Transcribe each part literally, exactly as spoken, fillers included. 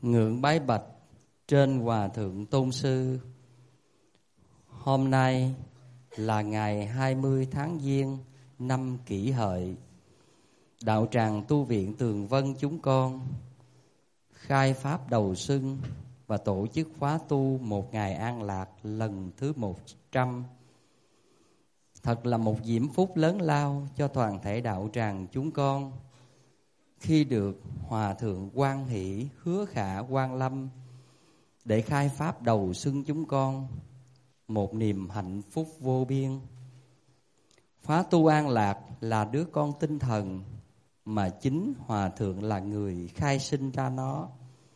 Ngưỡng bái bạch trên Hòa Thượng Tôn Sư. Hôm nay là ngày hai mươi tháng Giêng năm Kỷ Hợi. Đạo tràng tu viện Tường Vân chúng con khai pháp đầu xuân và tổ chức khóa tu một ngày an lạc lần thứ một trăm. Thật là một diễm phúc lớn lao cho toàn thể đạo tràng chúng con khi được Hòa Thượng Quan Hỷ Hứa Khả Quan Lâm để khai pháp đầu xuân chúng con, một niềm hạnh phúc vô biên. Khóa tu an lạc là đứa con tinh thần mà chính Hòa Thượng là người khai sinh ra nó.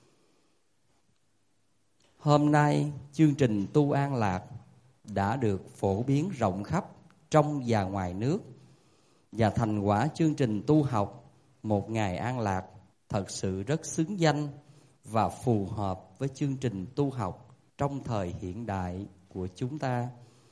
Hôm nay chương trình tu an lạc đã được phổ biến rộng khắp trong và ngoài nước, và thành quả chương trình tu học một ngày an lạc thật sự rất xứng danh và phù hợp với chương trình tu học trong thời hiện đại của chúng ta.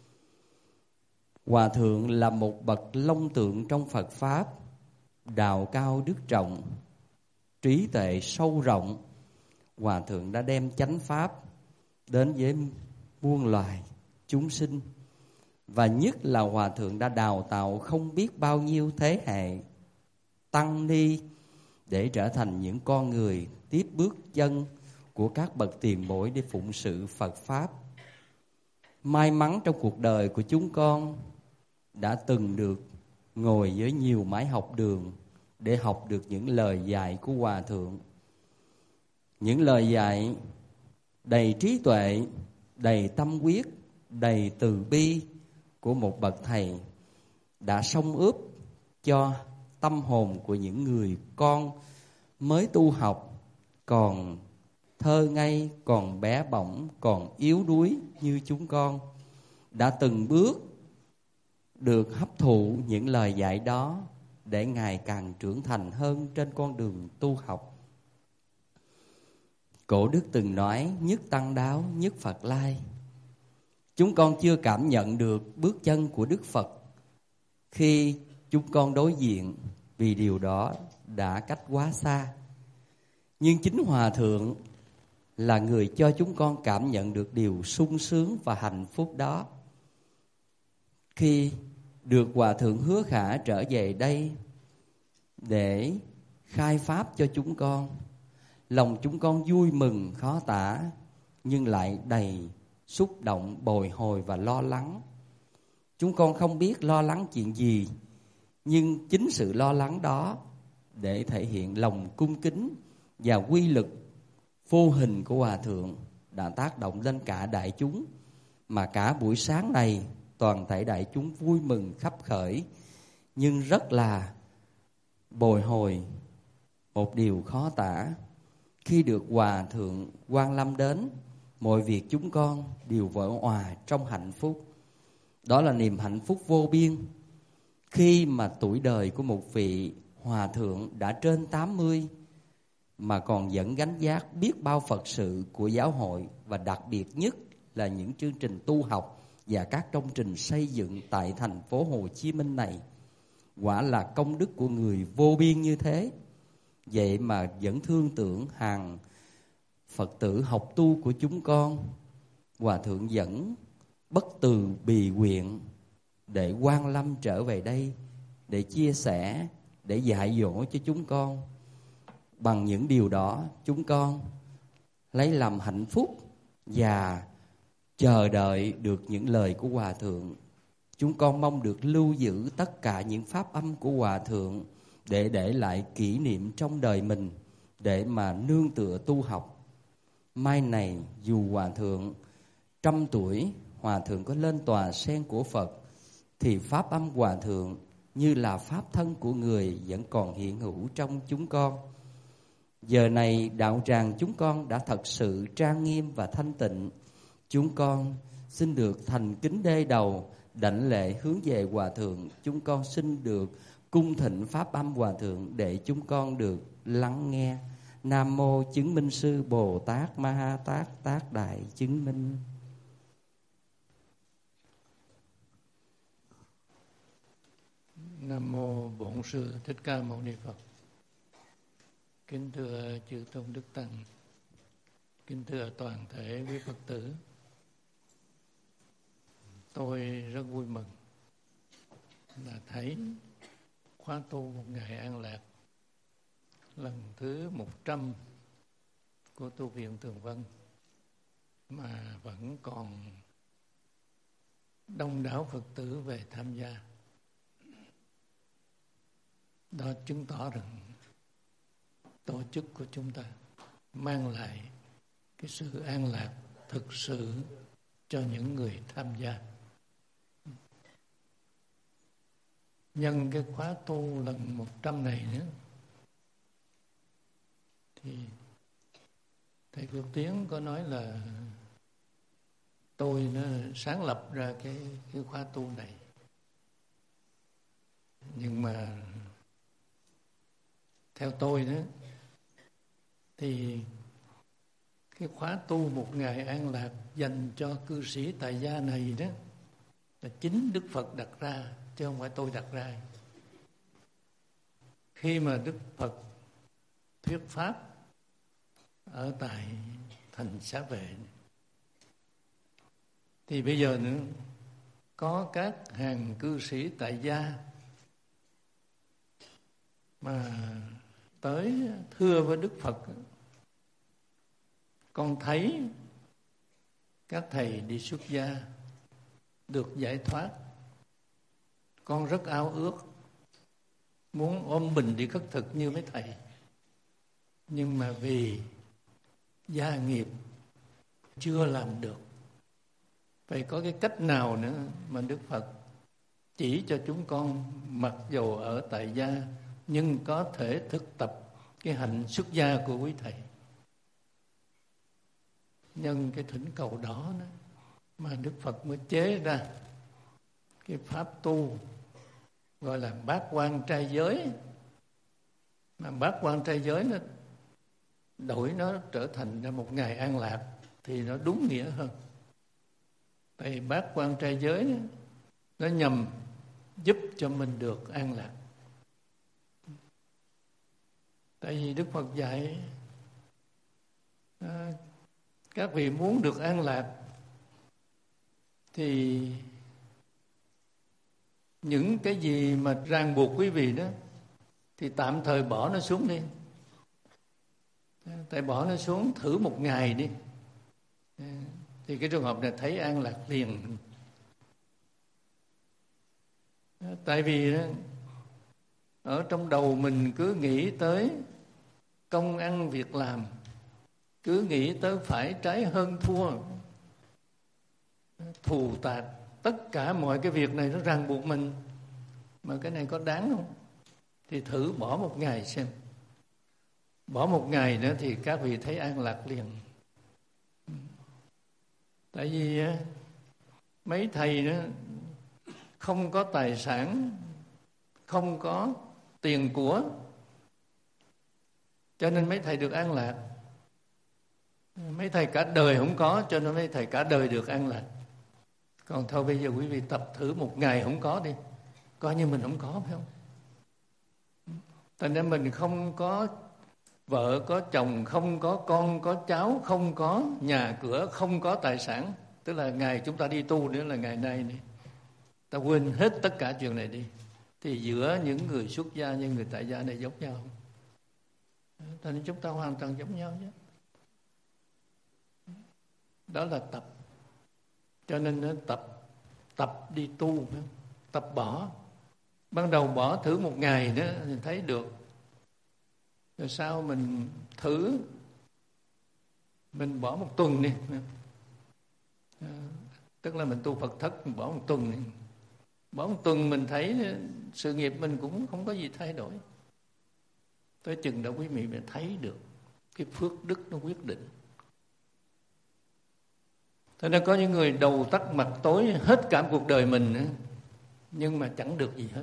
Hòa Thượng là một bậc long tượng trong Phật Pháp, đạo cao đức trọng, trí tuệ sâu rộng. Hòa Thượng đã đem chánh Pháp đến với muôn loài chúng sinh, và nhất là Hòa Thượng đã đào tạo không biết bao nhiêu thế hệ tăng ni để trở thành những con người tiếp bước chân của các bậc tiền bối để phụng sự Phật Pháp. May mắn trong cuộc đời của chúng con đã từng được ngồi với nhiều mái học đường để học được những lời dạy của Hòa Thượng. Những lời dạy đầy trí tuệ, đầy tâm huyết, đầy từ bi của một bậc thầy đã xông ướp cho tâm hồn của những người con mới tu học, còn thơ ngây, còn bé bỏng, còn yếu đuối như chúng con, đã từng bước được hấp thụ những lời dạy đó để ngày càng trưởng thành hơn trên con đường tu học. Cổ đức từng nói: nhất tăng đáo, nhất Phật lai. Chúng con chưa cảm nhận được bước chân của Đức Phật khi chúng con đối diện, vì điều đó đã cách quá xa. Nhưng chính Hòa Thượng là người cho chúng con cảm nhận được điều sung sướng và hạnh phúc đó. Khi được Hòa Thượng Hứa Khả trở về đây để khai pháp cho chúng con, lòng chúng con vui mừng khó tả, nhưng lại đầy xúc động, bồi hồi và lo lắng. Chúng con không biết lo lắng chuyện gì, nhưng chính sự lo lắng đó để thể hiện lòng cung kính và quy lực vô hình của Hòa Thượng đã tác động lên cả đại chúng, mà cả buổi sáng này toàn thể đại chúng vui mừng khắp khởi, nhưng rất là bồi hồi. Một điều khó tả, khi được Hòa Thượng Quan Lâm đến, mọi việc chúng con đều vỡ òa trong hạnh phúc. Đó là niềm hạnh phúc vô biên khi mà tuổi đời của một vị Hòa Thượng đã trên tám mươi mà còn vẫn gánh vác biết bao Phật sự của giáo hội, và đặc biệt nhất là những chương trình tu học và các công trình xây dựng tại thành phố Hồ Chí Minh này. Quả là công đức của người vô biên như thế. Vậy mà vẫn thương tưởng hàng Phật tử học tu của chúng con, Hòa Thượng vẫn bất từ bì nguyện để Quan Lâm trở về đây để chia sẻ, để dạy dỗ cho chúng con. Bằng những điều đó, chúng con lấy làm hạnh phúc và chờ đợi được những lời của Hòa Thượng. Chúng con mong được lưu giữ tất cả những pháp âm của Hòa Thượng để để lại kỷ niệm trong đời mình, để mà nương tựa tu học. Mai này dù Hòa Thượng trăm tuổi, Hòa Thượng có lên tòa sen của Phật, thì pháp âm Hòa Thượng như là pháp thân của người vẫn còn hiện hữu trong chúng con. Giờ này đạo tràng chúng con đã thật sự trang nghiêm và thanh tịnh. Chúng con xin được thành kính đê đầu, đảnh lễ hướng về Hòa Thượng. Chúng con xin được cung thịnh pháp âm Hòa Thượng để chúng con được lắng nghe. Nam mô chứng minh sư Bồ Tát Ma Ha Tát Tác Đại chứng minh. Nam mô Bổn Sư Thích Ca Mâu Ni Phật. Kính thưa chư tôn đức tăng, Kính thưa toàn thể quý Phật tử, tôi rất vui mừng là thấy khóa tu một ngày an lạc lần thứ một trăm của tu viện Tường Vân mà vẫn còn đông đảo Phật tử về tham gia. Đó chứng tỏ rằng tổ chức của chúng ta mang lại cái sự an lạc thực sự cho những người tham gia. Nhân cái khóa tu lần một trăm này nữa thì thầy Phước Tiến có nói là tôi nó sáng lập ra cái, cái khóa tu này. Nhưng mà theo tôi đó thì cái khóa tu một ngày an lạc dành cho cư sĩ tại gia này đó là chính Đức Phật đặt ra, chứ không phải tôi đặt ra. Khi mà Đức Phật thuyết pháp ở tại thành Xá Vệ thì bây giờ nữa có các hàng cư sĩ tại gia mà tới thưa với Đức Phật: con thấy các thầy đi xuất gia được giải thoát, con rất ao ước muốn ôm mình đi khất thực như mấy thầy, nhưng mà vì gia nghiệp chưa làm được. Vậy có cái cách nào nữa mà Đức Phật chỉ cho chúng con, mặc dù ở tại gia nhưng có thể thực tập cái hạnh xuất gia của quý thầy? Nhân cái thỉnh cầu đó, đó mà Đức Phật mới chế ra cái pháp tu gọi là bát quan trai giới. Mà bát quan trai giới nó đổi nó trở thành ra một ngày an lạc thì nó đúng nghĩa hơn. Tại vì bát quan trai giới đó, nó nhằm giúp cho mình được an lạc. Tại vì Đức Phật dạy à, các vị muốn được an lạc thì những cái gì mà ràng buộc quý vị đó thì tạm thời bỏ nó xuống đi. Tại bỏ nó xuống thử một ngày đi thì cái trường hợp này thấy an lạc liền. Tại vì ở trong đầu mình cứ nghĩ tới công ăn việc làm, cứ nghĩ tới phải trái hơn thua, thù tạc, tất cả mọi cái việc này nó ràng buộc mình. Mà cái này có đáng không? Thì thử bỏ một ngày xem. Bỏ một ngày nữa thì các vị thấy an lạc liền. Tại vì mấy thầy đó không có tài sản, không có tiền của, cho nên mấy thầy được an lạc. Mấy thầy cả đời không có, cho nên mấy thầy cả đời được an lạc. Còn thôi bây giờ quý vị tập thử một ngày không có đi, coi như mình không có, phải không? Tại nên mình không có vợ, có chồng, không có con, có cháu, không có nhà cửa, không có tài sản. Tức là ngày chúng ta đi tu nữa là ngày nay này, ta quên hết tất cả chuyện này đi. Thì giữa những người xuất gia và người tại gia này giống nhau không? Cho nên chúng ta hoàn toàn giống nhau chứ. Đó là tập. Cho nên nó tập tập đi tu, tập bỏ. Ban đầu bỏ thử một ngày nữa thì thấy được. Rồi sau mình thử, mình bỏ một tuần đi. À, tức là mình tu Phật thất, mình bỏ một tuần đi. Bỏ một tuần mình thấy sự nghiệp mình cũng không có gì thay đổi. Tới chừng đó quý vị mới thấy được cái phước đức nó quyết định. Thế nên có những người đầu tắt mặt tối hết cả cuộc đời mình nữa, nhưng mà chẳng được gì hết.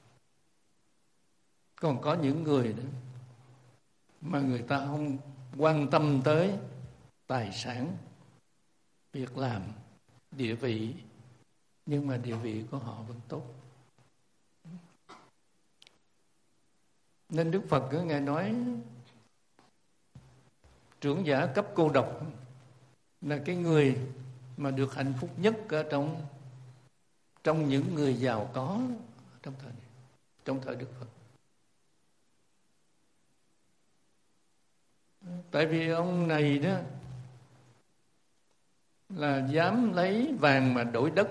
Còn có những người đó mà người ta không quan tâm tới tài sản, việc làm, địa vị, nhưng mà địa vị của họ vẫn tốt. Nên Đức Phật cứ Ngài nói trưởng giả cấp cô độc là cái người mà được hạnh phúc nhất ở trong trong những người giàu có trong thời này, trong thời Đức Phật. Tại vì ông này đó là dám lấy vàng mà đổi đất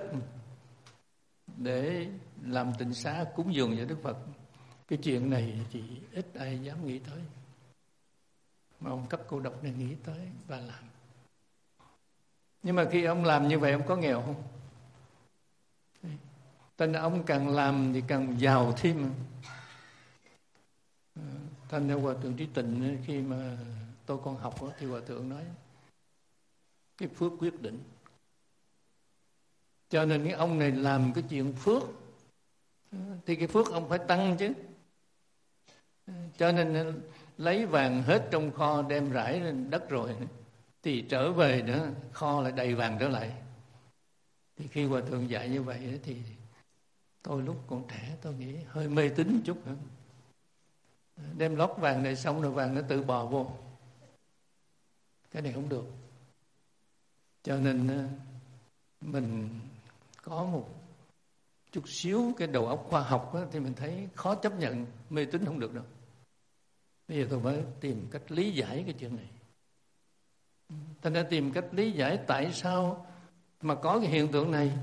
để làm tịnh xá cúng dường cho Đức Phật. Cái chuyện này thì ít ai dám nghĩ tới, mà ông cấp cô độc này nghĩ tới và làm. Nhưng mà khi ông làm như vậy, ông có nghèo không? Thành ra ông càng làm thì càng giàu thêm. Thành ra Hòa Thượng Trí Tịnh khi mà tôi còn học thì Hòa Thượng nói cái phước quyết định. Cho nên cái ông này làm cái chuyện phước thì cái phước ông phải tăng chứ. Cho nên lấy vàng hết trong kho đem rải lên đất rồi thì trở về nữa kho lại đầy vàng trở lại. Thì khi Hòa Thượng dạy như vậy thì tôi lúc còn trẻ tôi nghĩ hơi mê tín chút nữa. Đem lót vàng này xong rồi vàng nó tự bò vô. Cái này không được. Cho nên mình có một chút xíu cái đầu óc khoa học đó, thì mình thấy khó chấp nhận, mê tín không được đâu. Bây giờ tôi mới tìm cách lý giải cái chuyện này. Tôi đã tìm cách lý giải tại sao mà có cái hiện tượng này.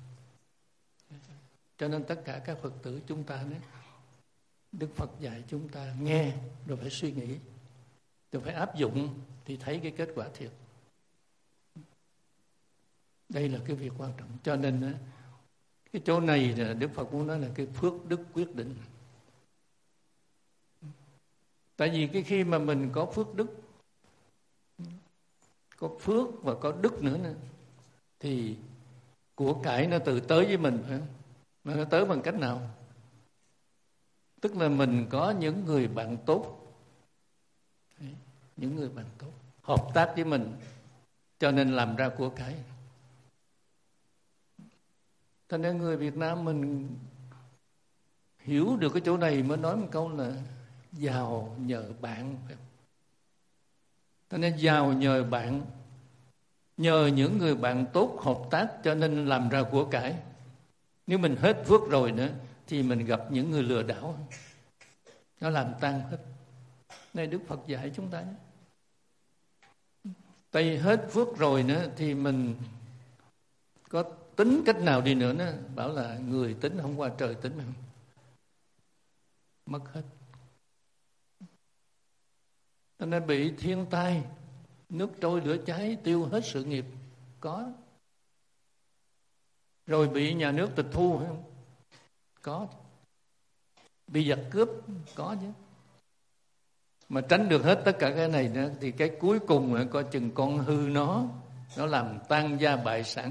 Cho nên tất cả các Phật tử chúng ta đấy, Đức Phật dạy chúng ta nghe rồi phải suy nghĩ, rồi phải áp dụng thì thấy cái kết quả thiệt. Đây là cái việc quan trọng. Cho nên cái chỗ này Đức Phật muốn nói là cái phước đức quyết định. Tại vì cái khi mà mình có phước đức, có phước và có đức nữa nè, thì của cải nó tự tới với mình, phải không? Mà nó tới bằng cách nào? Tức là mình có những người bạn tốt, những người bạn tốt hợp tác với mình, cho nên làm ra của cải. Cho nên người Việt Nam mình hiểu được cái chỗ này mới nói một câu là giàu nhờ bạn. Cho nên giàu nhờ bạn, nhờ những người bạn tốt hợp tác cho nên làm ra của cải. Nếu mình hết phước rồi nữa thì mình gặp những người lừa đảo, nó làm tan hết. Này Đức Phật dạy chúng ta nhé. Tại vì hết phước rồi nữa thì mình có tính cách nào đi nữa, nó bảo là người tính không qua trời tính, không mất hết. Cho nên bị thiên tai, nước trôi lửa cháy, tiêu hết sự nghiệp, có. Rồi bị nhà nước tịch thu, phải không? Có. Bị giặc cướp, có chứ. Mà tránh được hết tất cả cái này nữa, thì cái cuối cùng là coi chừng con hư nó, nó làm tan gia bại sản.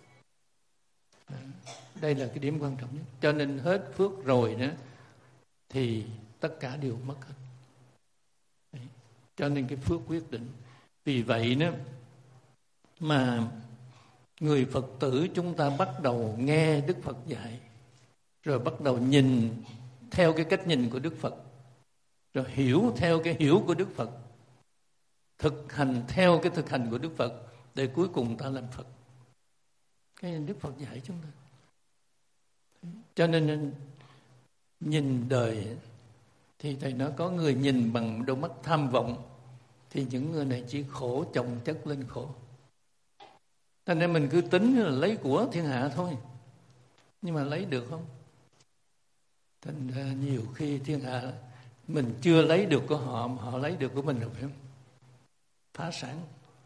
Đây là cái điểm quan trọng nhất. Cho nên hết phước rồi nữa thì tất cả đều mất hết. Đấy. Cho nên cái phước quyết định. Vì vậy nữa mà người Phật tử chúng ta bắt đầu nghe Đức Phật dạy, rồi bắt đầu nhìn theo cái cách nhìn của Đức Phật, rồi hiểu theo cái hiểu của Đức Phật, thực hành theo cái thực hành của Đức Phật, để cuối cùng ta làm Phật. Cái này Đức Phật dạy chúng ta. Cho nên nhìn đời thì thầy nói có người nhìn bằng đôi mắt tham vọng, thì những người này chỉ khổ chồng chất lên khổ. Cho nên mình cứ tính là lấy của thiên hạ thôi, nhưng mà lấy được không? Thành ra nhiều khi thiên hạ mình chưa lấy được của họ, mà họ lấy được của mình rồi, phải không? Phá sản.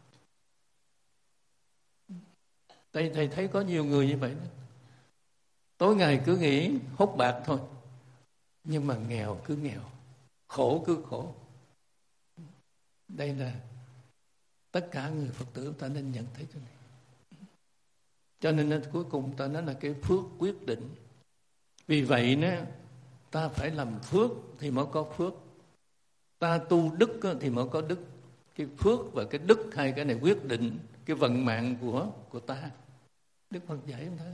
Đây thầy thấy có nhiều người như vậy đó. Tối ngày cứ nghĩ hốt bạc thôi, nhưng mà nghèo cứ nghèo, khổ cứ khổ. Đây là tất cả người Phật tử ta nên nhận thấy chỗ này. Cho nên cuối cùng ta nói là cái phước quyết định. Vì vậy nữa, ta phải làm phước thì mới có phước. Ta tu đức thì mới có đức. Cái phước và cái đức, hai cái này quyết định cái vận mạng của, của ta. Đức Phật dạy chúng ta.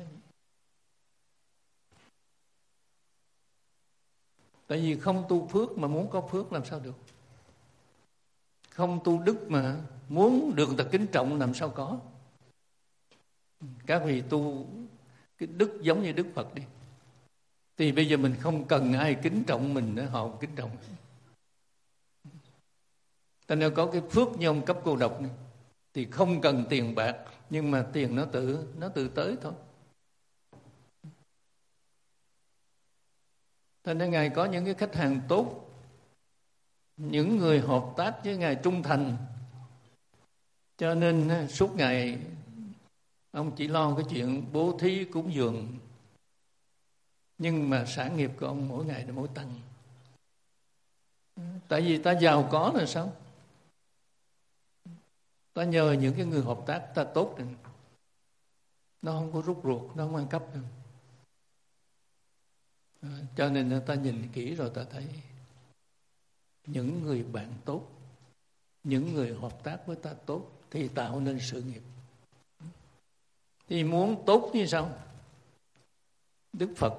Tại vì không tu phước mà muốn có phước làm sao được? không tu đức mà muốn được người ta kính trọng làm sao có. Các vị tu cái đức giống như Đức Phật đi, thì bây giờ mình không cần ai kính trọng mình nữa, họ kính trọng. Ta nếu có cái phước như ông Cấp Cô Độc này, thì không cần tiền bạc, nhưng mà tiền nó tự nó tự tới thôi. Cho nên Ngài có những cái khách hàng tốt, những người hợp tác với Ngài trung thành. Cho nên suốt ngày ông chỉ lo cái chuyện bố thí cúng dường, nhưng mà sản nghiệp của ông mỗi ngày nó mỗi tăng. Tại vì ta giàu có là sao? Ta nhờ những cái người hợp tác ta tốt rồi, nó không có rút ruột, nó không ăn cắp đâu. À, cho nên ta nhìn kỹ rồi ta thấy những người bạn tốt, những người hợp tác với ta tốt thì tạo nên sự nghiệp. Thì muốn tốt như sao? Đức Phật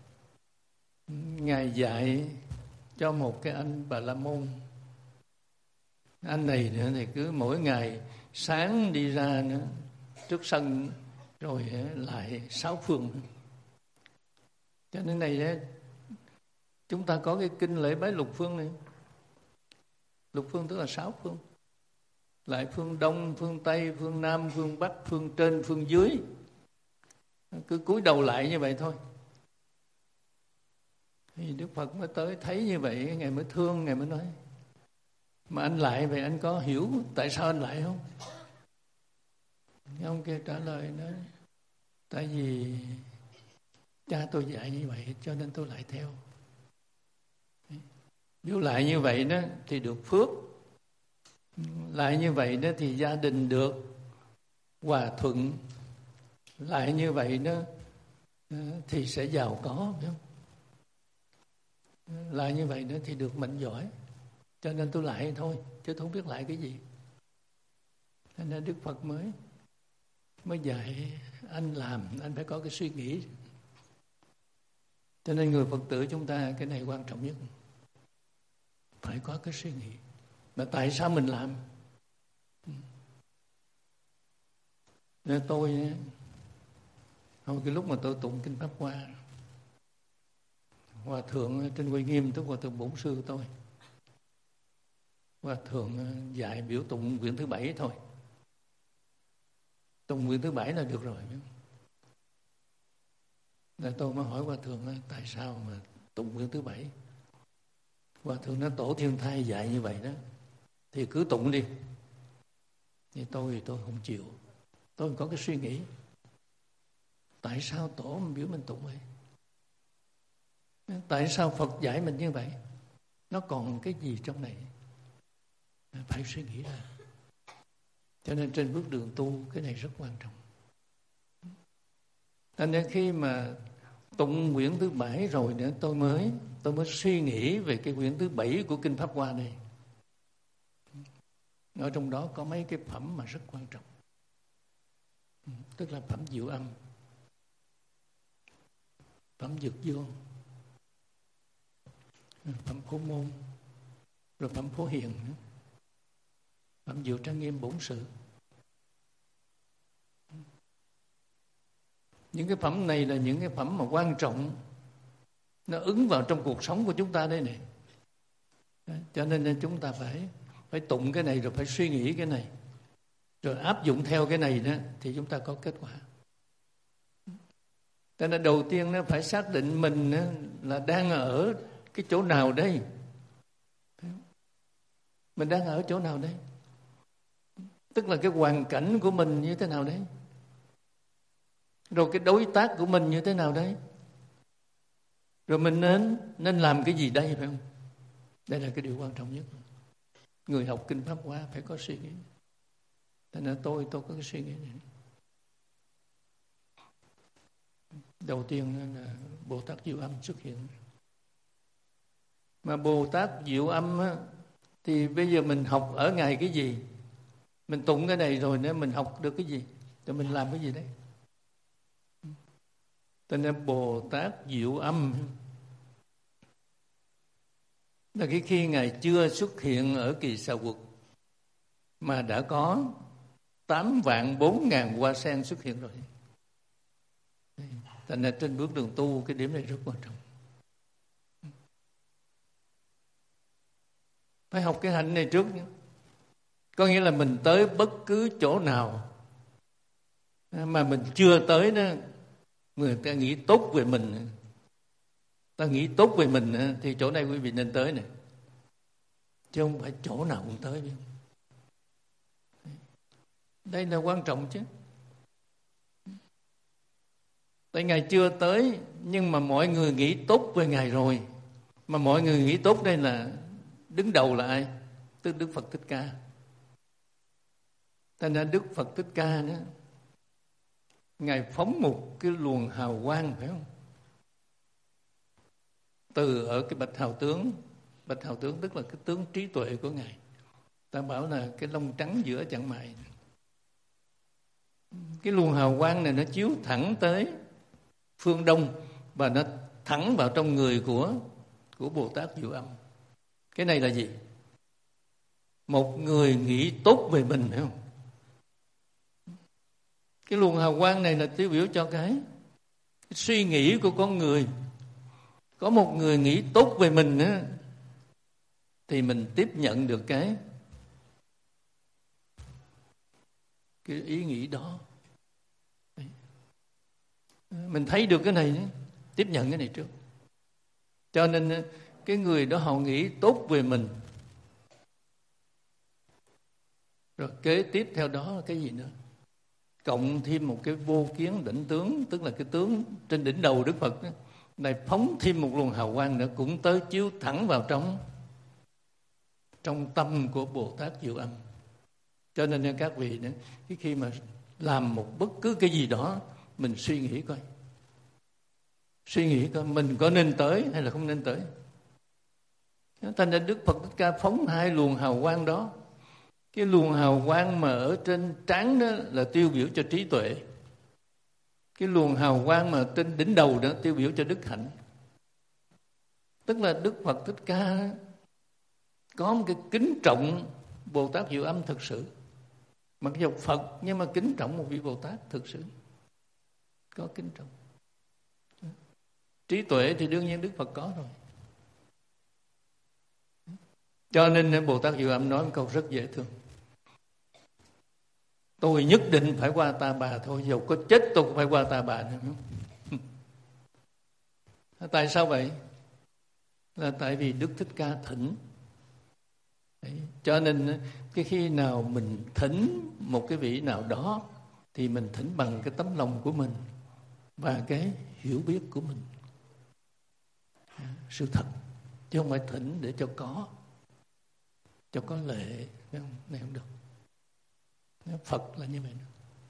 Ngài dạy cho một cái anh Bà La Môn. Anh này nữa thì cứ mỗi ngày sáng đi ra nữa, trước sân rồi lại sáu phương. Cho nên này đấy, chúng ta có cái kinh lễ bái lục phương này. Lục phương tức là sáu phương. Lại phương Đông, phương Tây, phương Nam, phương Bắc, phương trên, phương dưới. Cứ cúi đầu lại như vậy thôi. Thì Đức Phật mới tới thấy như vậy, Ngài mới thương, Ngài mới nói: mà anh lại vậy anh có hiểu tại sao anh lại không? Cái ông kia trả lời nói: tại vì cha tôi dạy như vậy cho nên tôi lại theo. Nếu lại như vậy đó thì được phước, lại như vậy đó thì gia đình được hòa thuận, lại như vậy đó thì sẽ giàu có, phải không? Lại như vậy đó thì được mạnh giỏi, cho nên tôi lại thôi, chứ tôi không biết lại cái gì. Cho nên Đức Phật mới mới dạy anh làm, anh phải có cái suy nghĩ. Cho nên người Phật tử chúng ta cái này quan trọng nhất, phải có cái suy nghĩ. Mà tại sao mình làm? Nên tôi, hồi cái lúc mà tôi tụng Kinh Pháp Hoa, Hòa Thượng trên Uy Nghiêm, tức Hòa Thượng Bổn Sư tôi, Hòa Thượng dạy biểu tụng quyển thứ bảy thôi. Tụng quyển thứ bảy là được rồi. Nên tôi mới hỏi Hòa Thượng tại sao mà tụng quyển thứ bảy. Hòa Thượng nói Tổ Thiên Thai dạy như vậy đó, thì cứ tụng đi. Thì tôi thì tôi không chịu. Tôi có cái suy nghĩ, tại sao Tổ mình biểu mình tụng vậy? Tại sao Phật dạy mình như vậy? Nó còn cái gì trong này? Phải suy nghĩ ra. Cho nên trên bước đường tu cái này rất quan trọng. Nên khi mà tụng quyển thứ bảy rồi nữa tôi mới tôi mới suy nghĩ về cái quyển thứ bảy của Kinh Pháp Hoa này. Ở trong đó có mấy cái phẩm mà rất quan trọng. Tức là phẩm Diệu Âm, phẩm Dược Dương, phẩm Phổ Môn, rồi phẩm Phổ Hiền nữa, phẩm Diệu Trang Nghiêm Bổn Sự. Những cái phẩm này là những cái phẩm mà quan trọng, nó ứng vào trong cuộc sống của chúng ta đây này. Cho nên chúng ta phải phải tụng cái này, rồi phải suy nghĩ cái này, rồi áp dụng theo cái này đó, thì chúng ta có kết quả. Cho nên đầu tiên nó phải xác định mình là đang ở cái chỗ nào đây. Mình đang ở chỗ nào đây? Tức là cái hoàn cảnh của mình như thế nào đấy? Rồi cái đối tác của mình như thế nào đấy? Rồi mình nên nên làm cái gì đây, phải không? Đây là cái điều quan trọng nhất. Người học Kinh Pháp Hoa phải có suy nghĩ. Thế nên tôi tôi có cái suy nghĩ này. Đầu tiên là Bồ Tát Diệu Âm xuất hiện. Mà Bồ Tát Diệu Âm á, thì bây giờ mình học ở ngày cái gì? Mình tụng cái này rồi nếu mình học được cái gì? Thì mình làm cái gì đấy? Cho nên Bồ Tát Diệu Âm là cái khi Ngài chưa xuất hiện ở Kỳ Xà Quật, mà đã có tám vạn bốn ngàn hoa sen xuất hiện rồi. Thành ra trên bước đường tu cái điểm này rất quan trọng. Phải học cái hạnh này trước nhé. Có nghĩa là mình tới bất cứ chỗ nào mà mình chưa tới đó, người ta nghĩ tốt về mình, ta nghĩ tốt về mình thì chỗ này quý vị nên tới này, chứ không phải chỗ nào cũng tới. Đây là quan trọng chứ. Tại Ngài chưa tới, nhưng mà mọi người nghĩ tốt về Ngài rồi. Mà mọi người nghĩ tốt đây là đứng đầu là ai? Tức Đức Phật Thích Ca. Thành ra Đức Phật Thích Ca đó, Ngài phóng một cái luồng hào quang, phải không? Từ ở cái bạch hào tướng. Bạch hào tướng tức là cái tướng trí tuệ của Ngài. Ta bảo là cái lông trắng giữa chặng mày. Cái luồng hào quang này nó chiếu thẳng tới phương Đông và nó thẳng vào trong người của của Bồ Tát Diệu Âm. Cái này là gì? Một người nghĩ tốt về mình, phải không? Cái luồng hào quang này là tiêu biểu cho cái, cái suy nghĩ của con người. Có một người nghĩ tốt về mình á, thì mình tiếp nhận được cái cái ý nghĩ đó. Mình thấy được cái này, tiếp nhận cái này trước. Cho nên cái người đó họ nghĩ tốt về mình. Rồi kế tiếp theo đó là cái gì nữa? Cộng thêm một cái vô kiến đỉnh tướng, tức là cái tướng trên đỉnh đầu Đức Phật đó, này phóng thêm một luồng hào quang nữa, cũng tới chiếu thẳng vào trong trong tâm của Bồ Tát Diệu Âm. Cho nên các vị đó, cái khi mà làm một bất cứ cái gì đó, mình suy nghĩ coi, suy nghĩ coi mình có nên tới hay là không nên tới. Thành ra Đức Phật Thích Ca phóng hai luồng hào quang đó. Cái luồng hào quang mà ở trên trán đó là tiêu biểu cho trí tuệ. Cái luồng hào quang mà trên đỉnh đầu đó tiêu biểu cho đức hạnh. Tức là Đức Phật Thích Ca có một cái kính trọng Bồ Tát Diệu Âm thực sự. Mặc dù Phật nhưng mà kính trọng một vị Bồ Tát thực sự. Có kính trọng. Trí tuệ thì đương nhiên Đức Phật có rồi. Cho nên Bồ Tát Diệu Âm nói một câu rất dễ thương. Tôi nhất định phải qua Ta Bà thôi, dầu có chết tôi cũng phải qua Ta Bà nữa. Tại sao vậy? Là tại vì Đức Thích Ca thỉnh. Đấy. Cho nên cái khi nào mình thỉnh một cái vị nào đó thì mình thỉnh bằng cái tấm lòng của mình và cái hiểu biết của mình. Sự thật. Chứ không phải thỉnh để cho có, cho có lệ. Không? Này không được. Phật là như vậy.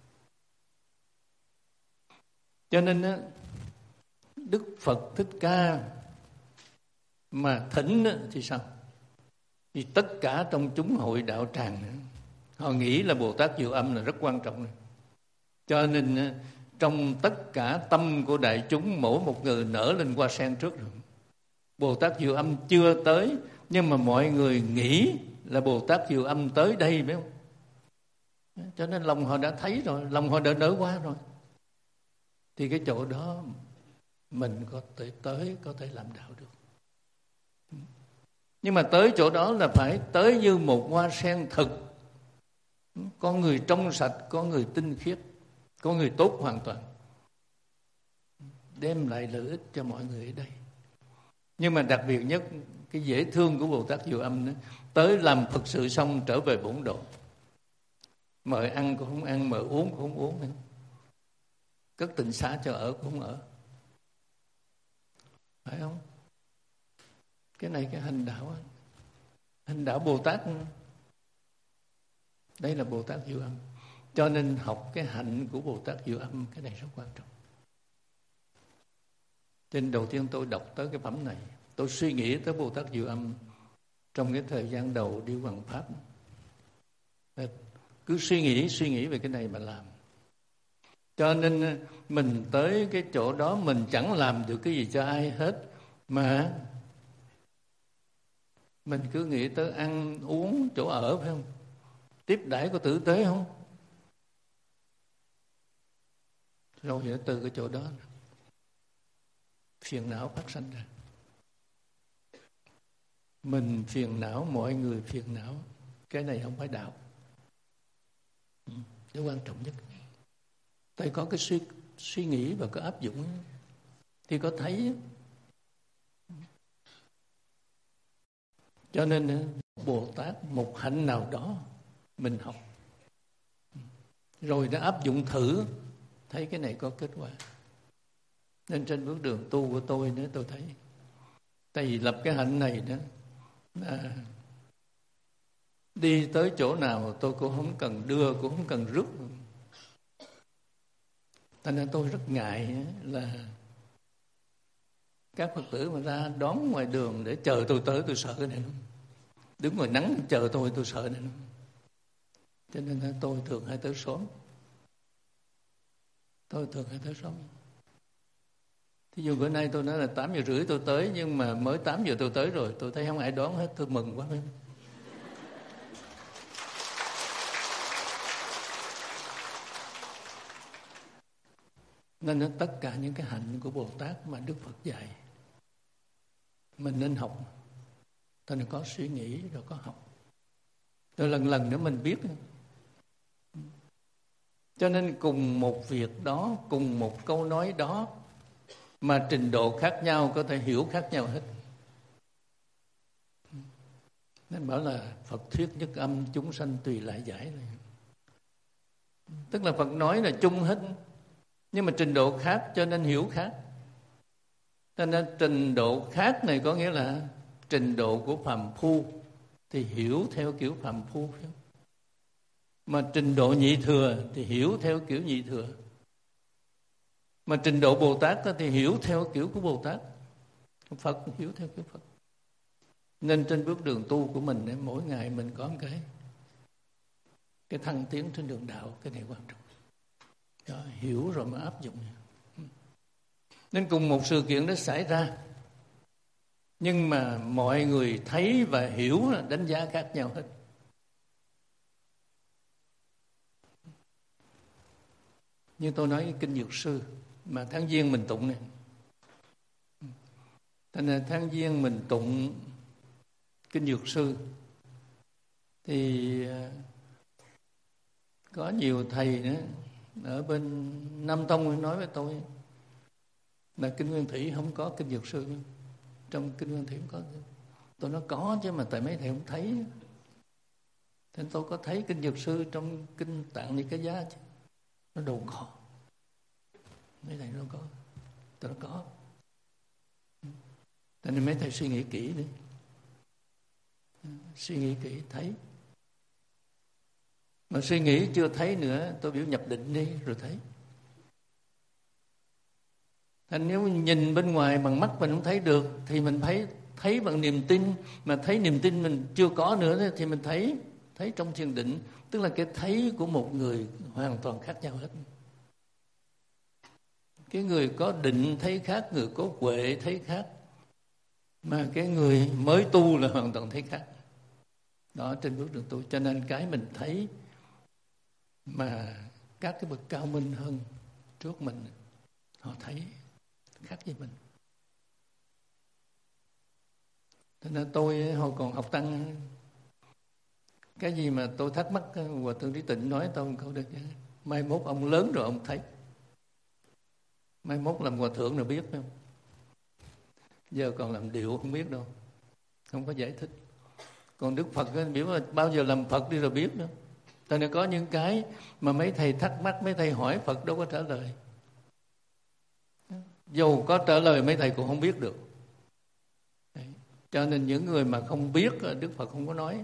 Cho nên Đức Phật Thích Ca mà thỉnh thì sao? Thì tất cả trong chúng hội đạo tràng họ nghĩ là Bồ Tát Diệu Âm là rất quan trọng. Cho nên trong tất cả tâm của đại chúng, mỗi một người nở lên hoa sen trước rồi. Bồ Tát Diệu Âm chưa tới, nhưng mà mọi người nghĩ là Bồ Tát Diệu Âm tới đây, phải không? Cho nên lòng họ đã thấy rồi, lòng họ đã nở qua rồi. Thì cái chỗ đó mình có thể tới, có thể làm đạo được. Nhưng mà tới chỗ đó là phải tới như một hoa sen thực. Có người trong sạch, có người tinh khiết, có người tốt hoàn toàn, đem lại lợi ích cho mọi người ở đây. Nhưng mà đặc biệt nhất, cái dễ thương của Bồ Tát Diệu Âm đó, tới làm Phật sự xong trở về bổn độ. Mời ăn cũng không ăn, mời uống cũng không uống nữa. Cất tịnh xá cho ở cũng không ở. Phải không? Cái này cái hành đạo ấy. Hành đạo Bồ Tát. Đây là Bồ Tát Diệu Âm. Cho nên học cái hạnh của Bồ Tát Diệu Âm, cái này rất quan trọng. Trên đầu tiên tôi đọc tới cái phẩm này, tôi suy nghĩ tới Bồ Tát Diệu Âm trong cái thời gian đầu đi hoằng pháp. Cứ suy nghĩ, suy nghĩ về cái này mà làm. Cho nên mình tới cái chỗ đó mình chẳng làm được cái gì cho ai hết, mà mình cứ nghĩ tới ăn, uống, chỗ ở, phải không? tiếp đãi có tử tế không? Rồi từ cái chỗ đó phiền não phát sinh ra. Mình phiền não, mọi người phiền não, cái này không phải đạo. Cái quan trọng nhất, tại có cái suy, suy nghĩ và có áp dụng thì có thấy. Cho nên Bồ Tát một hạnh nào đó mình học, rồi đã áp dụng thử, thấy cái này có kết quả. Nên trên bước đường tu của tôi nữa, tôi thấy tại vì lập cái hạnh này đó, à, đi tới chỗ nào tôi cũng không cần đưa, cũng không cần rước. Thành ra tôi rất ngại là các Phật tử mà ra đón ngoài đường để chờ tôi tới, tôi sợ cái này lắm. Đứng ngoài nắng chờ tôi, tôi sợ này lắm. Cho nên tôi thường hay tới sớm. Tôi thường hay tới sớm. Thí dụ bữa nay tôi nói là tám giờ rưỡi tôi tới, nhưng mà mới tám giờ tôi tới rồi, tôi thấy không ai đón hết, tôi mừng quá. Nên tất cả những cái hạnh của Bồ Tát mà Đức Phật dạy mình nên học. Cho nên có suy nghĩ rồi có học, rồi lần lần nữa mình biết. Cho nên cùng một việc đó, cùng một câu nói đó, mà trình độ khác nhau có thể hiểu khác nhau hết. Nên bảo là Phật thuyết nhất âm, chúng sanh tùy lại giải này. Tức là Phật nói là chung hết, nhưng mà trình độ khác cho nên hiểu khác. Cho nên trình độ khác này có nghĩa là trình độ của phàm phu thì hiểu theo kiểu phàm phu, mà trình độ nhị thừa thì hiểu theo kiểu nhị thừa, mà trình độ Bồ Tát thì hiểu theo kiểu của Bồ Tát, Phật hiểu theo kiểu Phật. Nên trên bước đường tu của mình, mỗi ngày mình có một cái cái thăng tiến trên đường đạo, cái này quan trọng. Đó, hiểu rồi mà áp dụng. Nên cùng một sự kiện đó xảy ra, nhưng mà mọi người thấy và hiểu là đánh giá khác nhau hết. Như tôi nói kinh Dược Sư mà tháng Giêng mình tụng này, thành ra tháng Giêng mình tụng kinh Dược Sư thì có nhiều thầy nữa ở bên Nam Tông nói với tôi là kinh Nguyên Thủy không có kinh Dược Sư. Trong kinh Nguyên Thủy không có. Tôi nói có chứ, mà tại mấy thầy không thấy. Thế tôi có thấy kinh Dược Sư trong kinh Tạng Ni Cái Giá chứ. Nó đồ có. Mấy thầy nó có. Tôi nói có. Thế nên mấy thầy suy nghĩ kỹ đi. Suy nghĩ kỹ thấy. Mà suy nghĩ chưa thấy nữa, tôi biểu nhập định đi rồi thấy. Thành nếu nhìn bên ngoài bằng mắt mình không thấy được, thì mình thấy thấy bằng niềm tin. Mà thấy niềm tin mình chưa có nữa thì mình thấy thấy trong thiền định. Tức là cái thấy của một người hoàn toàn khác nhau hết. Cái người có định thấy khác, người có huệ thấy khác, mà cái người mới tu là hoàn toàn thấy khác. Đó, trên bước đường tu. Cho nên cái mình thấy mà các cái bậc cao minh hơn trước mình, họ thấy khác với mình. Thế nên tôi hồi còn học tăng, cái gì mà tôi thắc mắc, Hòa Thượng Trí Tịnh nói tôi không được. Mai mốt ông lớn rồi ông thấy. Mai mốt làm Hòa Thượng rồi biết không? Giờ còn làm điệu không biết đâu, không có giải thích. Còn Đức Phật biểu là bao giờ làm Phật đi rồi biết nữa. Cho nên có những cái mà mấy thầy thắc mắc, mấy thầy hỏi Phật đâu có trả lời. Dù có trả lời mấy thầy cũng không biết được. Đấy. Cho nên những người mà không biết, Đức Phật không có nói.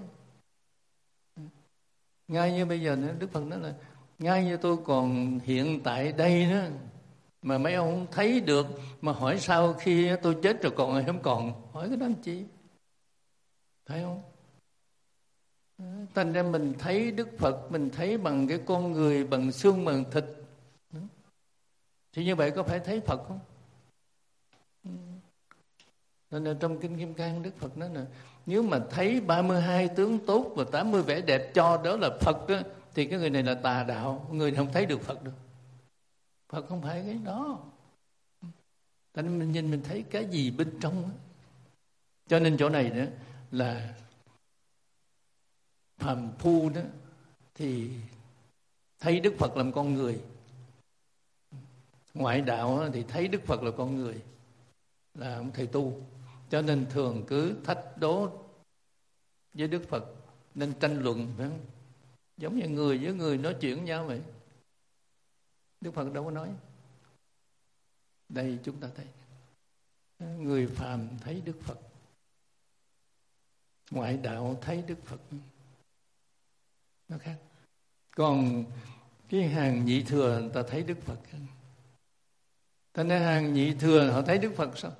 Ngay như bây giờ nữa, Đức Phật nói là ngay như tôi còn hiện tại đây nữa, mà mấy ông không thấy được, mà hỏi sao khi tôi chết rồi còn hay không còn, hỏi cái đó làm chi? Thấy không? Thành ra mình thấy Đức Phật, mình thấy bằng cái con người, bằng xương bằng thịt, thì như vậy có phải thấy Phật không? Nên trong Kinh Kim Cang Đức Phật nói là nếu mà thấy ba mươi hai tướng tốt và tám mươi vẻ đẹp cho đó là Phật đó, thì cái người này là tà đạo, người này không thấy được Phật được. Phật không phải cái đó. Tại nên mình nhìn mình thấy cái gì bên trong đó. Cho nên chỗ này đó là phàm phu đó thì thấy Đức Phật làm con người, ngoại đạo thì thấy Đức Phật là con người, là ông thầy tu. Cho nên thường cứ thách đố với Đức Phật, nên tranh luận, phải không? Giống như người với người nói chuyện với nhau vậy. Đức Phật đâu có nói. Đây chúng ta thấy người phàm thấy Đức Phật, ngoại đạo thấy Đức Phật, nó khác. Còn cái hàng nhị thừa người ta thấy Đức Phật. Thế nên hàng nhị thừa họ thấy Đức Phật sao?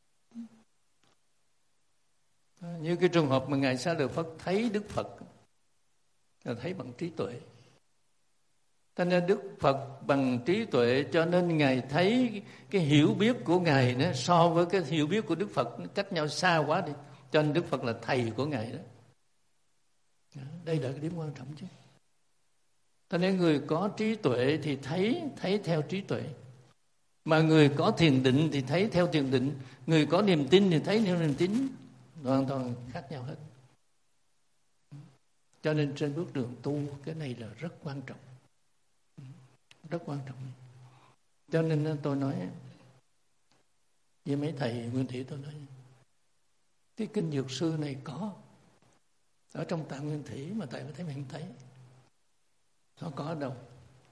Như cái trường hợp mà Ngài Sa Lợi Phất thấy Đức Phật là thấy bằng trí tuệ. Thế nên Đức Phật bằng trí tuệ, cho nên Ngài thấy cái hiểu biết của Ngài đó, so với cái hiểu biết của Đức Phật nó cách nhau xa quá đi. Cho nên Đức Phật là thầy của Ngài đó. Đây là cái điểm quan trọng chứ. Thế nên người có trí tuệ thì thấy thấy theo trí tuệ, mà người có thiền định thì thấy theo thiền định, người có niềm tin thì thấy theo niềm tin, hoàn toàn khác nhau hết. Cho nên trên bước đường tu cái này là rất quan trọng, rất quan trọng. Cho nên tôi nói với mấy thầy Nguyên Thủy, tôi nói cái kinh Dược Sư này có ở trong Tạng Nguyên Thủy mà thầy mới thấy mình không thấy. Nó có ở đâu?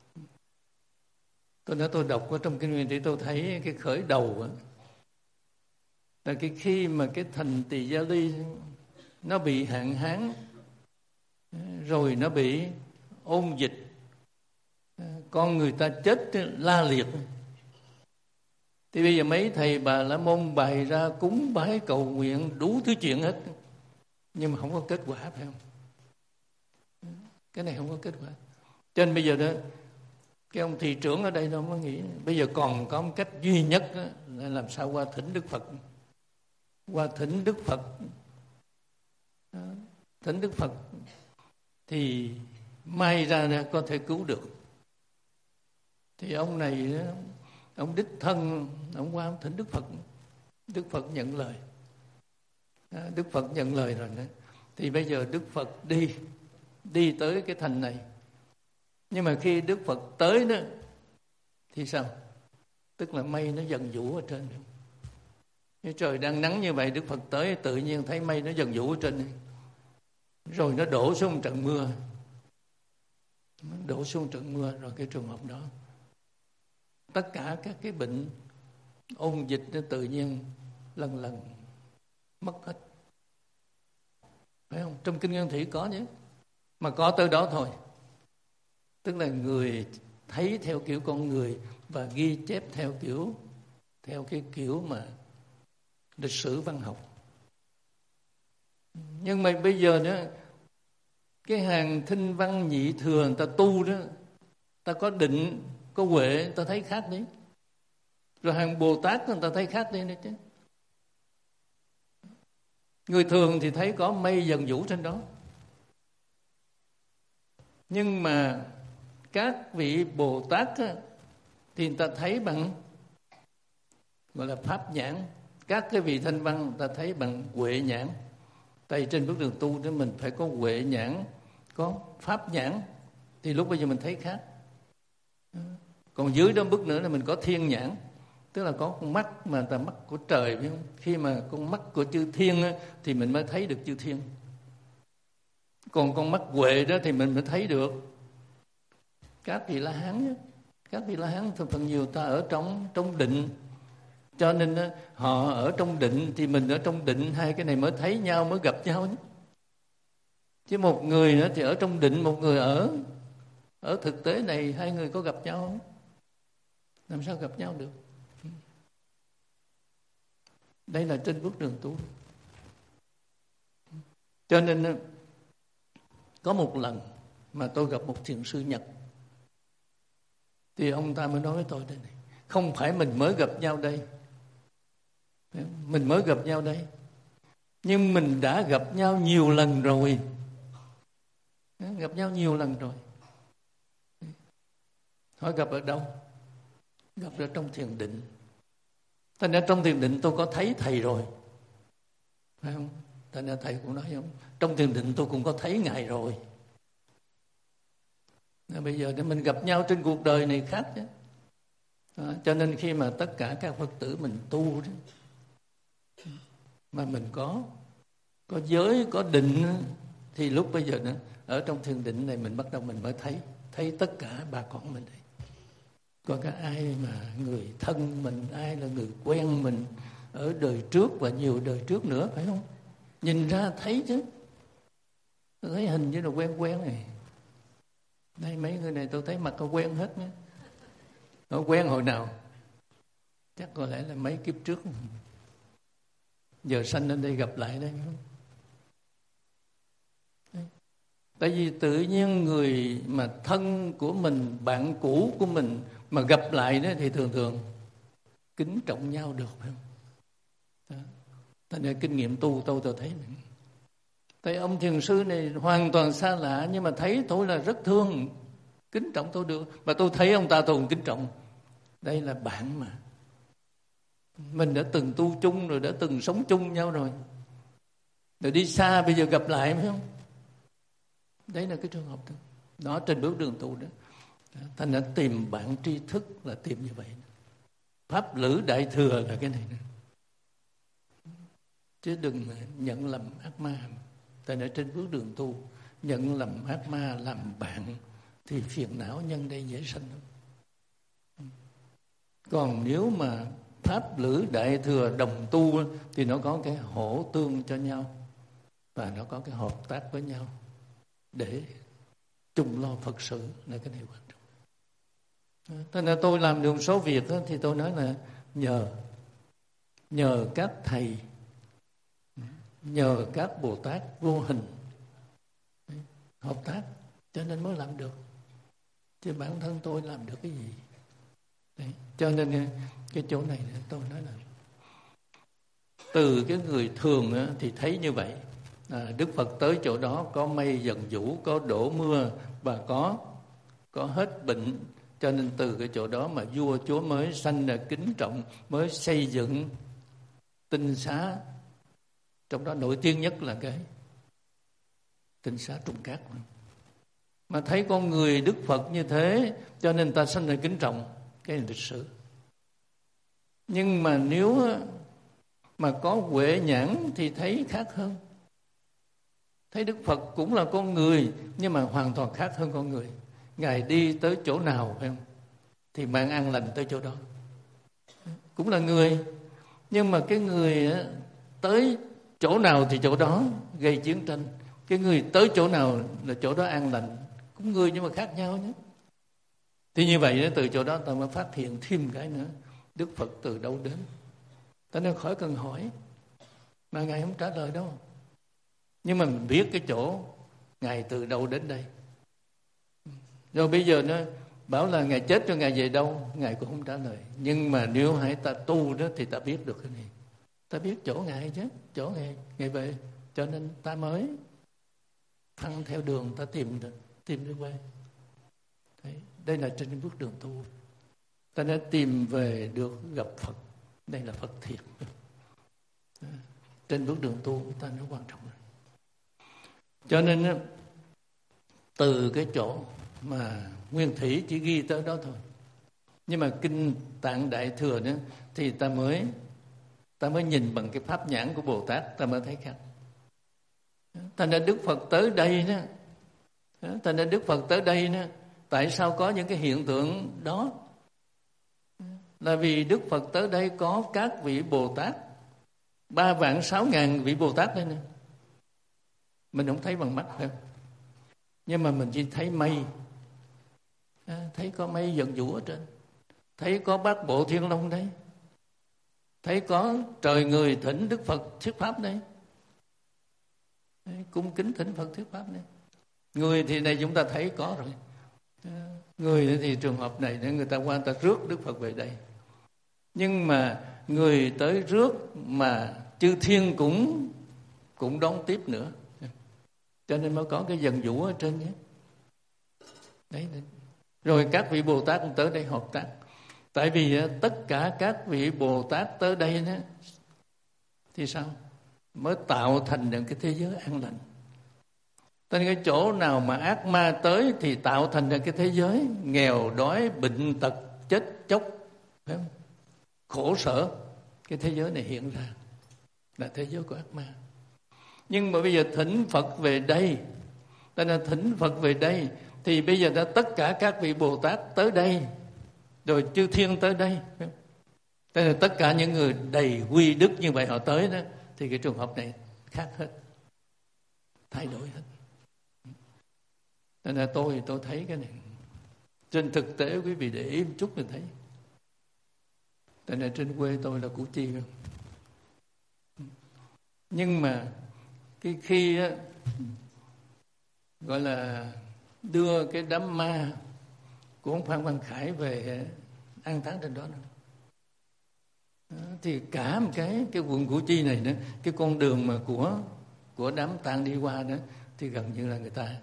Tôi nói tôi đọc ở trong kinh Nguyên Thủy, tôi thấy cái khởi đầu đó, là cái khi mà cái thành Tỳ Gia Ly nó bị hạn hán, rồi nó bị ôn dịch, con người ta chết la liệt, thì bây giờ mấy thầy Bà La Môn bày ra cúng bái cầu nguyện đủ thứ chuyện hết, nhưng mà không có kết quả, phải không? Cái này không có kết quả. Cho nên bây giờ đó, cái ông thị trưởng ở đây nó mới nghĩ bây giờ còn có một cách duy nhất đó, là làm sao qua thỉnh Đức Phật. Qua thỉnh Đức Phật, thỉnh Đức Phật thì may ra có thể cứu được. Thì ông này, ông đích thân, ông qua ông thỉnh Đức Phật. Đức Phật nhận lời. Đức Phật nhận lời rồi đó. Thì bây giờ Đức Phật đi, đi tới cái thành này. Nhưng mà khi Đức Phật tới đó thì sao? Tức là mây nó dần vũ ở trên. Cái trời đang nắng như vậy, Đức Phật tới tự nhiên thấy mây nó dần vũ ở trên này. Rồi nó đổ xuống trận mưa. Nó đổ xuống trận mưa. Rồi cái trường hợp đó, tất cả các cái bệnh ôn dịch nó tự nhiên lần lần mất hết. Phải không? Trong Kinh Nguyên Thủy có nhé. Mà có tới đó thôi. Tức là người thấy theo kiểu con người và ghi chép theo kiểu theo cái kiểu mà lịch sử văn học. Nhưng mà bây giờ đó, cái hàng Thinh Văn Nhị Thừa người ta tu đó, ta có định, có huệ, người ta thấy khác đấy. Rồi hàng Bồ Tát người ta thấy khác đấy nữa chứ. Người thường thì thấy có mây dần vũ trên đó. Nhưng mà các vị Bồ Tát á, thì người ta thấy bằng gọi là pháp nhãn. Các cái vị Thanh Văn người ta thấy bằng huệ nhãn. Tại trên bước đường tu đó mình phải có huệ nhãn, có pháp nhãn, thì lúc bây giờ mình thấy khác. Còn dưới đó bước nữa là mình có thiên nhãn, tức là có con mắt mà là mắt của trời, biết không? Khi mà con mắt của chư thiên á, thì mình mới thấy được chư thiên. Còn con mắt huệ đó thì mình mới thấy được các vị La Hán nhé. Các vị La Hán phần nhiều ta ở trong trong định, cho nên họ ở trong định thì mình ở trong định, hai cái này mới thấy nhau, mới gặp nhau nhé. Chứ một người nữa thì ở trong định, một người ở ở thực tế này, hai người có gặp nhau không? Làm sao gặp nhau được? Đây là trên bước đường tu. Cho nên có một lần mà tôi gặp một thiền sư Nhật, thì ông ta mới nói với tôi đây này: không phải mình mới gặp nhau đây, Mình mới gặp nhau đây, nhưng mình đã gặp nhau nhiều lần rồi. Gặp nhau nhiều lần rồi. Hỏi gặp ở đâu? Gặp ở trong thiền định. Thành ra trong thiền định tôi có thấy thầy rồi, phải không? Thành ra thầy cũng nói không, trong thiền định tôi cũng có thấy ngài rồi. Bây giờ để mình gặp nhau trên cuộc đời này khác chứ. Đó, cho nên khi mà tất cả các Phật tử mình tu đó, mà mình có có giới, có định, thì lúc bây giờ đó, ở trong thiền định này mình bắt đầu mình mới thấy thấy tất cả bà con mình đây. Có cái ai mà người thân mình, ai là người quen mình ở đời trước và nhiều đời trước nữa, phải không? Nhìn ra thấy chứ. Tôi thấy hình như là quen quen này. Đây mấy người này tôi thấy mặt có quen hết nhé. Nó quen hồi nào? Chắc có lẽ là mấy kiếp trước. Giờ sanh lên đây gặp lại đây. Tại vì tự nhiên người mà thân của mình, bạn cũ của mình mà gặp lại đó thì thường thường kính trọng nhau được, phải không? Đó. Tại nên kinh nghiệm tu tôi tôi thấy này. Tại ông thiền sư này hoàn toàn xa lạ, nhưng mà thấy tôi là rất thương, kính trọng tôi được. Mà tôi thấy ông ta tôi cũng kính trọng. Đây là bạn mà. Mình đã từng tu chung rồi, đã từng sống chung nhau rồi. Rồi đi xa bây giờ gặp lại, phải không? Đấy là cái trường hợp đó. Đó, trên bước đường tu đó. Thành ra tìm bạn tri thức là tìm như vậy. Pháp lữ đại thừa là cái này đó. Chứ đừng nhận lầm ác ma. Tại ở trên bước đường tu, nhận lầm ác ma làm bạn thì phiền não nhân đây dễ sanh lắm. Còn nếu mà pháp lữ đại thừa đồng tu thì nó có cái hỗ tương cho nhau và nó có cái hợp tác với nhau để chung lo Phật sự, là cái này quan trọng. Thế nên tôi làm được một số việc đó, thì tôi nói là nhờ nhờ các thầy, nhờ các Bồ Tát vô hình hợp tác cho nên mới làm được, chứ bản thân tôi làm được cái gì. Đấy. Cho nên cái chỗ này tôi nói là từ cái người thường thì thấy như vậy. À, Đức Phật tới chỗ đó có mây dần vũ, có đổ mưa và có có hết bệnh, cho nên từ cái chỗ đó mà vua chúa mới sanh là kính trọng, mới xây dựng tinh xá. Trong đó nổi tiếng nhất là cái tinh xá Trung Cát. Mà thấy con người Đức Phật như thế cho nên ta sanh là kính trọng. Cái này lịch sử. Nhưng mà nếu mà có huệ nhãn thì thấy khác hơn. Thấy Đức Phật cũng là con người, nhưng mà hoàn toàn khác hơn con người. Ngài đi tới chỗ nào, phải không, thì mang an lành tới chỗ đó. Cũng là người, nhưng mà cái người tới chỗ nào thì chỗ đó gây chiến tranh. Cái người tới chỗ nào là chỗ đó an lành. Cũng người nhưng mà khác nhau nhé. Thì như vậy từ chỗ đó ta mới phát hiện thêm cái nữa. Đức Phật từ đâu đến? Ta nên khỏi cần hỏi, mà Ngài không trả lời đâu. Nhưng mà mình biết cái chỗ Ngài từ đâu đến đây. Rồi bây giờ nó bảo là Ngài chết cho Ngài về đâu, Ngài cũng không trả lời. Nhưng mà nếu hãy ta tu đó thì ta biết được cái này. Ta biết chỗ Ngài chứ, chỗ Ngài, Ngài về. Cho nên ta mới thăng theo đường, ta tìm được, tìm được về. Đấy, đây là trên bước đường tu. Ta đã tìm về được gặp Phật. Đây là Phật thiệt. Trên bước đường tu ta nó quan trọng. Cho nên từ cái chỗ mà Nguyên Thủy chỉ ghi tới đó thôi, nhưng mà Kinh Tạng Đại Thừa nữa thì ta mới ta mới nhìn bằng cái pháp nhãn của Bồ Tát, ta mới thấy khác. Thành ra Đức Phật tới đây đó, thành ra Đức Phật tới đây đó, tại sao có những cái hiện tượng đó? Là vì Đức Phật tới đây có các vị Bồ Tát, ba vạn sáu ngàn vị Bồ Tát đây nè. Mình không thấy bằng mắt đâu, nhưng mà mình chỉ thấy mây, à, thấy có mây dần vũ ở trên, thấy có bát bộ thiên long đấy, thấy có trời người thỉnh Đức Phật thuyết pháp đấy, cung kính thỉnh Phật thuyết pháp đấy. Người thì này chúng ta thấy có rồi, người thì trường hợp này người ta qua người ta rước Đức Phật về đây. Nhưng mà người tới rước mà chư thiên cũng cũng đón tiếp nữa. Cho nên mới có cái dần vũ ở trên nhé. Đấy, đấy. Rồi các vị Bồ Tát cũng tới đây hợp tác. Tại vì tất cả các vị Bồ Tát tới đây đó, thì sao? Mới tạo thành được cái thế giới an lành. Nên cái chỗ nào mà ác ma tới thì tạo thành ra cái thế giới nghèo đói, bệnh tật, chết chóc, phải không? Khổ sở. Cái thế giới này hiện ra là thế giới của ác ma. Nhưng mà bây giờ thỉnh Phật về đây, nên là thỉnh Phật về đây thì bây giờ đã tất cả các vị Bồ Tát tới đây, rồi chư thiên tới đây. Nên là tất cả những người đầy quy đức như vậy họ tới đó, thì cái trường hợp này khác hết, thay đổi hết. Nên là tôi tôi thấy cái này trên thực tế, quý vị để ý một chút mình thấy. Tại là trên quê tôi là Củ Chi không? Nhưng mà cái khi á, gọi là đưa cái đám ma của ông Phan Văn Khải về an táng trên đó nữa, thì cả một cái cái quận Củ Chi này nữa, cái con đường mà của của đám tang đi qua đó thì gần như là người ta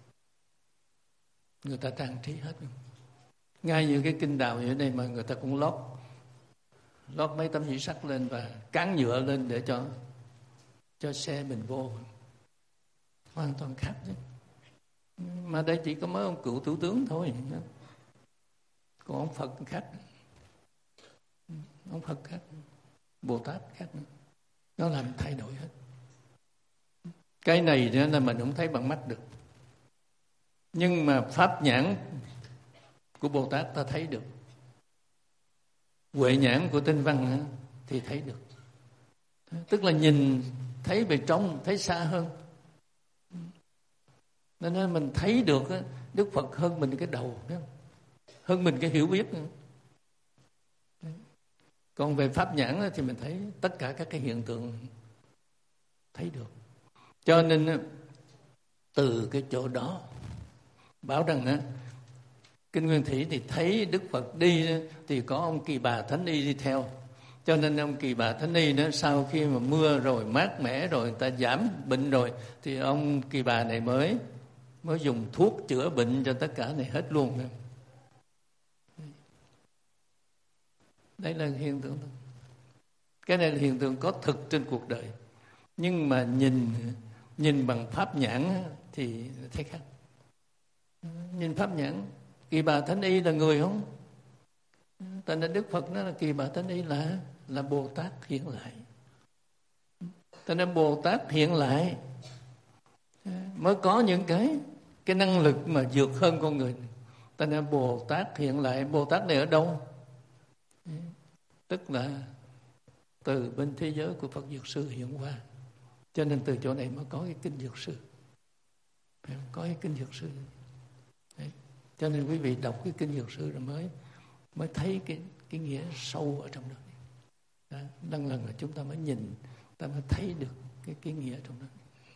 người ta trang trí hết. Ngay như cái kinh đào ở đây mà người ta cũng lót lót mấy tấm nhĩ sắt lên và cán nhựa lên để cho cho xe mình vô, hoàn toàn khác chứ. Mà đây chỉ có mấy ông cựu thủ tướng thôi, còn ông Phật khác, ông Phật khác, Bồ Tát khác nữa. Nó làm thay đổi hết. Cái này đó là mình không thấy bằng mắt được, nhưng mà pháp nhãn của Bồ Tát ta thấy được, huệ nhãn của tinh văn thì thấy được. Tức là nhìn thấy bề trong, thấy xa hơn. Nên mình thấy được Đức Phật hơn mình cái đầu, hơn mình cái hiểu biết. Còn về pháp nhãn thì mình thấy tất cả các cái hiện tượng thấy được. Cho nên từ cái chỗ đó bảo rằng Kinh Nguyên Thủy thì thấy Đức Phật đi thì có ông Kỳ Bà Thánh Y đi theo. Cho nên ông Kỳ Bà Thánh Y đó, sau khi mà mưa rồi, mát mẻ rồi, người ta giảm bệnh rồi, thì ông Kỳ Bà này mới mới dùng thuốc chữa bệnh cho tất cả này hết luôn. Đây là hiện tượng. Cái này là hiện tượng có thực trên cuộc đời. Nhưng mà nhìn nhìn bằng pháp nhãn thì thấy khác. Nhìn pháp nhãn, Kỳ Bà Thánh Y là người không? Tại nên Đức Phật nói là Kỳ Bà Thánh Y là là Bồ Tát hiện lại. Tại nên Bồ Tát hiện lại mới có những cái cái năng lực mà vượt hơn con người. Tại nên Bồ Tát hiện lại, Bồ Tát này ở đâu? Tức là từ bên thế giới của Phật Dược Sư hiện qua. Cho nên từ chỗ này mới có cái kinh Dược Sư, có cái kinh Dược Sư. Đấy. Cho nên quý vị đọc cái kinh Dược Sư rồi mới mới thấy cái cái nghĩa sâu ở trong đó. Đó. Lần lần là chúng ta mới nhìn, ta mới thấy được cái cái nghĩa trong đó.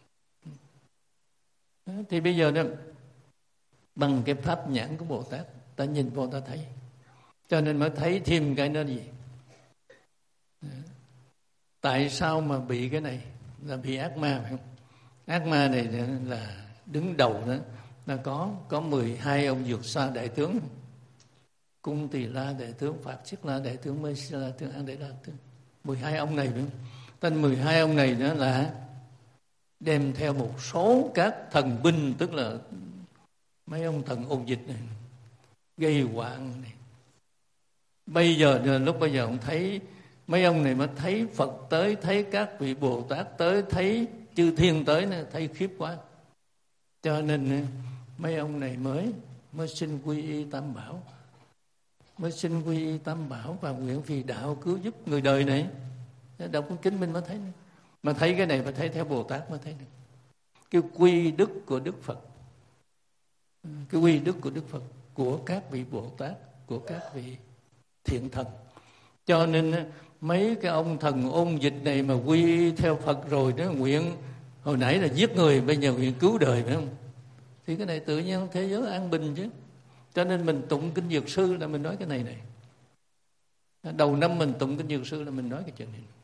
Đó. Thì bây giờ đó, bằng cái pháp nhãn của Bồ Tát, ta nhìn vô ta thấy. Cho nên mới thấy thêm cái nó gì. Đó. Tại sao mà bị cái này? Là bị ác ma phải không? Ác ma này là đứng đầu đó, là có có mười hai ông vượt xa đại tướng, Cung Tỳ La đại tướng, Phạt Chiết La đại tướng, Mê Si La tướng, An Đại La tướng. mười hai ông này phải không? Tên mười hai ông này đó là đem theo một số các thần binh, tức là mấy ông thần ôn dịch này, gây hoạn này. Bây giờ lúc bây giờ ông thấy mấy ông này mới thấy Phật tới, thấy các vị Bồ Tát tới, thấy chư thiên tới, thấy khiếp quá. Cho nên mấy ông này mới mới xin quy y Tam Bảo, mới xin quy y Tam Bảo và nguyện vì đạo cứu giúp người đời này. Đọc cuốn kinh mình mới thấy, mà thấy cái này phải thấy theo Bồ Tát mới thấy được cái quy đức của Đức Phật, cái quy đức của Đức Phật, của các vị Bồ Tát, của các vị thiện thần. Cho nên mấy cái ông thần ôn dịch này mà quy theo Phật rồi đó, nguyện hồi nãy là giết người, bây giờ nguyện cứu đời, phải không? Thì cái này tự nhiên thế giới an bình chứ. Cho nên mình tụng kinh Dược Sư là mình nói cái này này. Đầu năm mình tụng kinh Dược Sư là mình nói cái chuyện này.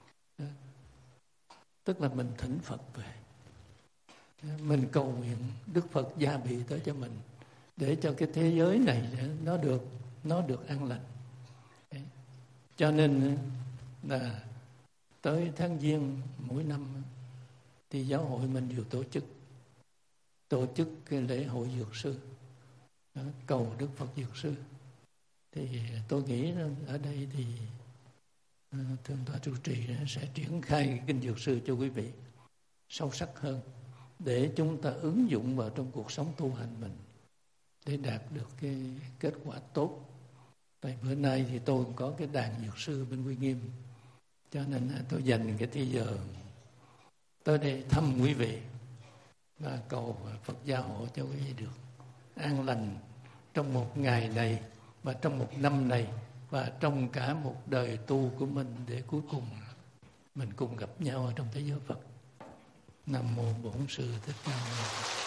Tức là mình thỉnh Phật về, mình cầu nguyện Đức Phật gia bị tới cho mình, để cho cái thế giới này nó được nó được an lành. Cho nên là tới tháng Giêng mỗi năm thì giáo hội mình đều tổ chức tổ chức cái lễ hội Dược Sư, cầu Đức Phật Dược Sư. Thì tôi nghĩ ở đây thì Thượng tọa trụ trì sẽ triển khai cái kinh Dược Sư cho quý vị sâu sắc hơn, để chúng ta ứng dụng vào trong cuộc sống tu hành mình để đạt được cái kết quả tốt. Tại bữa nay thì tôi cũng có cái đàn Dược Sư bên Quy Nghiêm, cho nên tôi dành cái thời giờ tới đây thăm quý vị và cầu Phật gia hộ cho quý vị được an lành trong một ngày này và trong một năm này và trong cả một đời tu của mình, để cuối cùng mình cùng gặp nhau ở trong thế giới Phật. Nam mô Bổn Sư Thích Ca Mâu Ni.